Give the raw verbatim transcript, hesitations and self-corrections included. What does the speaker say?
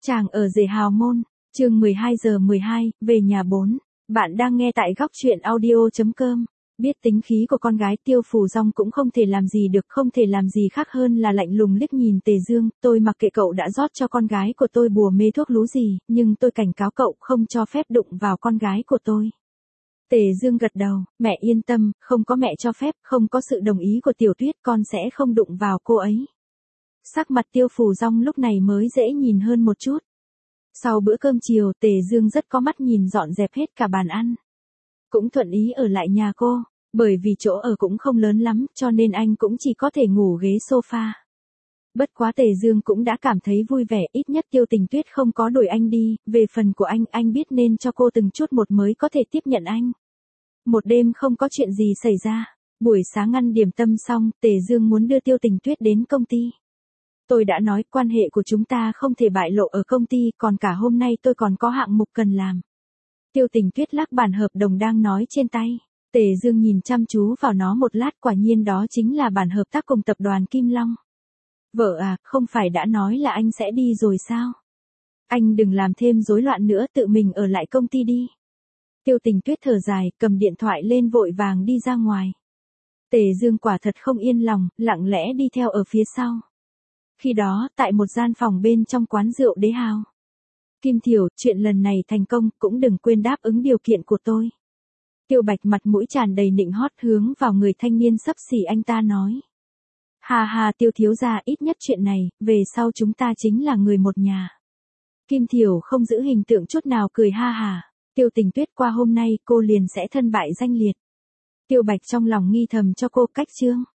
Chàng ở rể hào môn, chương mười hai giờ mười hai, về nhà bốn. Bạn đang nghe tại góc truyện audio chấm com. Biết tính khí của con gái Tiêu Phù Dong cũng không thể làm gì được, không thể làm gì khác hơn là lạnh lùng liếc nhìn Tề Dương. Tôi mặc kệ cậu đã rót cho con gái của tôi bùa mê thuốc lú gì, nhưng tôi cảnh cáo cậu không cho phép đụng vào con gái của tôi. Tề Dương gật đầu, mẹ yên tâm, không có mẹ cho phép, không có sự đồng ý của Tiểu Tuyết con sẽ không đụng vào cô ấy. Sắc mặt Tiêu Phù Dong lúc này mới dễ nhìn hơn một chút. Sau bữa cơm chiều, Tề Dương rất có mắt nhìn dọn dẹp hết cả bàn ăn. Cũng thuận ý ở lại nhà cô, bởi vì chỗ ở cũng không lớn lắm, cho nên anh cũng chỉ có thể ngủ ghế sofa. Bất quá Tề Dương cũng đã cảm thấy vui vẻ, ít nhất Tiêu Tình Tuyết không có đuổi anh đi, về phần của anh, anh biết nên cho cô từng chút một mới có thể tiếp nhận anh. Một đêm không có chuyện gì xảy ra, buổi sáng ăn điểm tâm xong, Tề Dương muốn đưa Tiêu Tình Tuyết đến công ty. Tôi đã nói quan hệ của chúng ta không thể bại lộ ở công ty, còn cả hôm nay tôi còn có hạng mục cần làm. Tiêu Tình Tuyết lắc bản hợp đồng đang nói trên tay. Tề Dương nhìn chăm chú vào nó một lát, quả nhiên đó chính là bản hợp tác cùng tập đoàn Kim Long. Vợ à, không phải đã nói là anh sẽ đi rồi sao? Anh đừng làm thêm rối loạn nữa, tự mình ở lại công ty đi. Tiêu Tình Tuyết thở dài, cầm điện thoại lên vội vàng đi ra ngoài. Tề Dương quả thật không yên lòng, lặng lẽ đi theo ở phía sau. Khi đó, tại một gian phòng bên trong quán rượu Đế Hào. Kim Thiểu, chuyện lần này thành công, cũng đừng quên đáp ứng điều kiện của tôi. Tiêu Bạch mặt mũi tràn đầy nịnh hót hướng vào người thanh niên xấp xỉ anh ta nói. Hà hà Tiêu thiếu gia, ít nhất chuyện này, về sau chúng ta chính là người một nhà. Kim Thiểu không giữ hình tượng chút nào, cười ha hà. Tiêu Tình Tuyết, qua hôm nay cô liền sẽ thân bại danh liệt. Tiêu Bạch trong lòng nghi thầm cho cô cách chương.